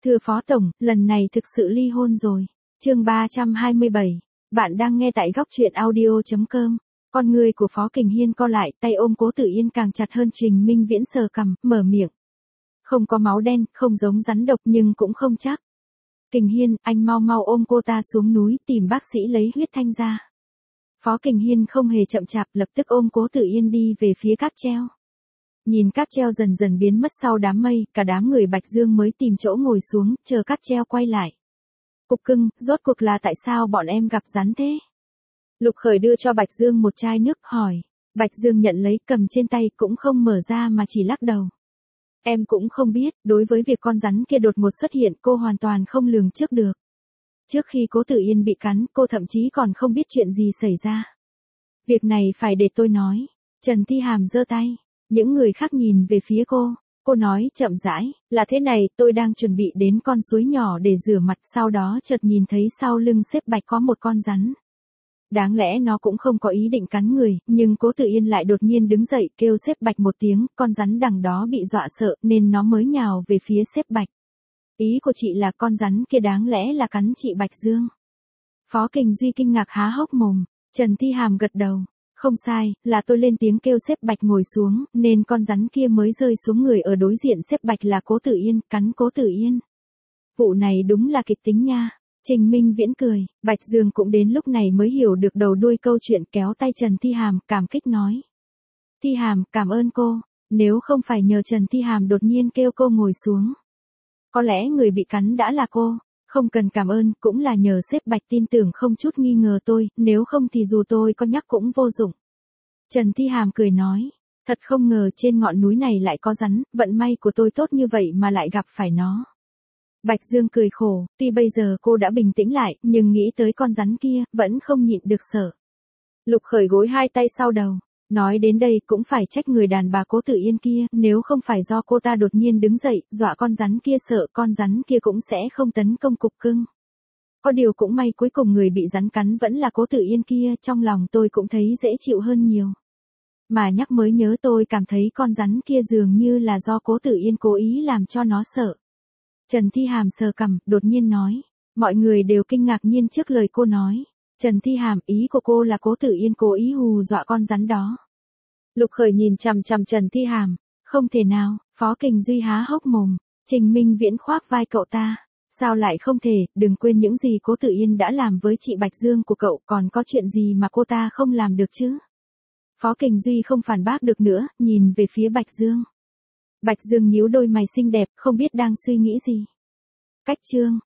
Thưa Phó Tổng, lần này thực sự ly hôn rồi. Chương 327. Bạn đang nghe tại góc truyện audio.com. Con người của Phó Kình Hiên co lại, tay ôm Cố Tử Yên càng chặt hơn. Trình Minh Viễn sờ cằm, mở miệng. Không có máu đen, không giống rắn độc nhưng cũng không chắc. Kình Hiên, anh mau mau ôm cô ta xuống núi tìm bác sĩ lấy huyết thanh ra. Phó Kình Hiên không hề chậm chạp, lập tức ôm Cố Tử Yên đi về phía cáp treo. Nhìn cáp treo dần dần biến mất sau đám mây, cả đám người Bạch Dương mới tìm chỗ ngồi xuống, chờ cáp treo quay lại. Cục cưng, rốt cuộc là tại sao bọn em gặp rắn thế? Lục Khởi đưa cho Bạch Dương một chai nước, hỏi. Bạch Dương nhận lấy, cầm trên tay, cũng không mở ra mà chỉ lắc đầu. Em cũng không biết, đối với việc con rắn kia đột ngột xuất hiện cô hoàn toàn không lường trước được. Trước khi Cố Tử Yên bị cắn, cô thậm chí còn không biết chuyện gì xảy ra. Việc này phải để tôi nói. Trần Thi Hàm giơ tay. Những người khác nhìn về phía cô nói chậm rãi, là thế này, tôi đang chuẩn bị đến con suối nhỏ để rửa mặt, sau đó chợt nhìn thấy sau lưng xếp Bạch có một con rắn. Đáng lẽ nó cũng không có ý định cắn người, nhưng Cố Tử Yên lại đột nhiên đứng dậy kêu xếp Bạch một tiếng, con rắn đằng đó bị dọa sợ nên nó mới nhào về phía xếp Bạch. Ý của chị là con rắn kia đáng lẽ là cắn chị Bạch Dương. Phó Kình Duy kinh ngạc há hốc mồm, Trần Thi Hàm gật đầu. Không sai, là tôi lên tiếng kêu xếp Bạch ngồi xuống, nên con rắn kia mới rơi xuống người ở đối diện xếp Bạch là Cố Tử Yên, cắn Cố Tử Yên. Vụ này đúng là kịch tính nha. Trình Minh Viễn cười, Bạch Dương cũng đến lúc này mới hiểu được đầu đuôi câu chuyện, kéo tay Trần Thi Hàm, cảm kích nói. Thi Hàm, cảm ơn cô, nếu không phải nhờ Trần Thi Hàm đột nhiên kêu cô ngồi xuống. Có lẽ người bị cắn đã là cô. Không cần cảm ơn, cũng là nhờ xếp Bạch tin tưởng không chút nghi ngờ tôi, nếu không thì dù tôi có nhắc cũng vô dụng. Trần Thi Hàm cười nói, thật không ngờ trên ngọn núi này lại có rắn, vận may của tôi tốt như vậy mà lại gặp phải nó. Bạch Dương cười khổ, tuy bây giờ cô đã bình tĩnh lại, nhưng nghĩ tới con rắn kia, vẫn không nhịn được sợ. Lục Khởi gối hai tay sau đầu, nói đến đây cũng phải trách người đàn bà Cố Tử Yên kia, nếu không phải do cô ta đột nhiên đứng dậy, dọa con rắn kia sợ, con rắn kia cũng sẽ không tấn công cục cưng. Có điều cũng may cuối cùng người bị rắn cắn vẫn là Cố Tử Yên kia, trong lòng tôi cũng thấy dễ chịu hơn nhiều. Mà nhắc mới nhớ, tôi cảm thấy con rắn kia dường như là do Cố Tử Yên cố ý làm cho nó sợ. Trần Thi Hàm sờ cằm, đột nhiên nói. Mọi người đều kinh ngạc nhiên trước lời cô nói. Trần Thi Hàm, ý của cô là Cố Tử Yên cố ý hù dọa con rắn đó. Lục Khởi nhìn chằm chằm Trần Thi Hàm. Không thể nào, Phó Kình Duy há hốc mồm. Trình Minh Viễn khoác vai cậu ta. Sao lại không thể, đừng quên những gì Cố Tử Yên đã làm với chị Bạch Dương của cậu, còn có chuyện gì mà cô ta không làm được chứ? Phó Kình Duy không phản bác được nữa, nhìn về phía Bạch Dương. Bạch Dương nhíu đôi mày xinh đẹp, không biết đang suy nghĩ gì. Cách chương.